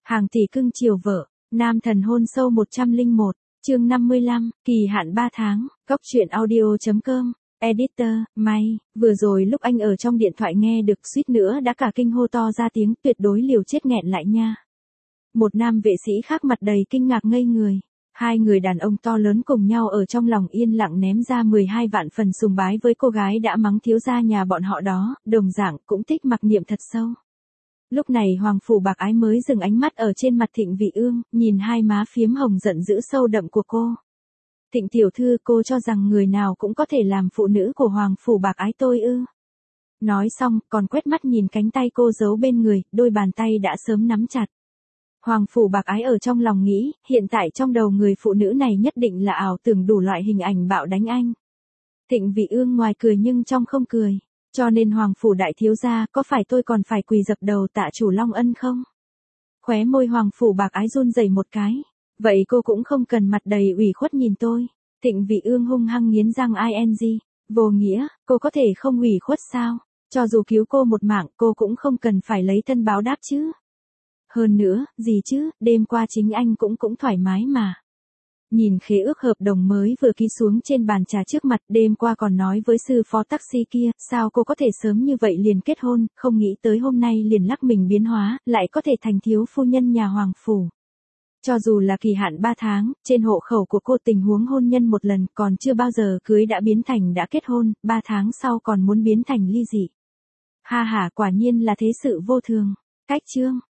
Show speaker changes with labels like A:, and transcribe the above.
A: Hàng tỷ cưng chiều vợ, nam thần hôn sâu 101, chương 55, kỳ hạn 3 tháng, góc truyện audio.com, editor, may, vừa rồi lúc anh ở trong điện thoại nghe được suýt nữa đã cả kinh hô to ra tiếng tuyệt đối liều chết nghẹn lại nha. Một nam vệ sĩ khác mặt đầy kinh ngạc ngây người. Hai người đàn ông to lớn cùng nhau ở trong lòng yên lặng ném ra 12 vạn phần sùng bái với cô gái đã mắng thiếu gia nhà bọn họ đó, đồng dạng cũng thích mặc niệm thật sâu. Lúc này Hoàng Phủ Bạc Ái mới dừng ánh mắt ở trên mặt Thịnh Vị Ương, nhìn hai má phiếm hồng giận dữ sâu đậm của cô. Thịnh tiểu thư, cô cho rằng người nào cũng có thể làm phụ nữ của Hoàng Phủ Bạc Ái tôi ư? Nói xong, còn quét mắt nhìn cánh tay cô giấu bên người, đôi bàn tay đã sớm nắm chặt. Hoàng Phủ Bạc Ái ở trong lòng nghĩ, hiện tại trong đầu người phụ nữ này nhất định là ảo tưởng đủ loại hình ảnh bạo đánh anh. Thịnh Vị Ương ngoài cười nhưng trong không cười. Cho nên Hoàng Phủ đại thiếu gia, có phải tôi còn phải quỳ dập đầu tạ chủ Long Ân không? Khóe môi Hoàng Phủ Bạc Ái run rẩy một cái. Vậy cô cũng không cần mặt đầy ủy khuất nhìn tôi. Thịnh Vị Ương hung hăng nghiến răng ing. Vô nghĩa, cô có thể không ủy khuất sao? Cho dù cứu cô một mạng, cô cũng không cần phải lấy thân báo đáp chứ. Hơn nữa, gì chứ, đêm qua chính anh cũng thoải mái mà. Nhìn khế ước hợp đồng mới vừa ký xuống trên bàn trà trước mặt, đêm qua còn nói với sư phó taxi kia, sao cô có thể sớm như vậy liền kết hôn, không nghĩ tới hôm nay liền lắc mình biến hóa, lại có thể thành thiếu phu nhân nhà Hoàng Phủ. Cho dù là kỳ hạn 3 tháng, trên hộ khẩu của cô tình huống hôn nhân một lần còn chưa bao giờ cưới đã biến thành đã kết hôn, 3 tháng sau còn muốn biến thành ly dị. Ha ha, quả nhiên là thế sự vô thường. Cách chương.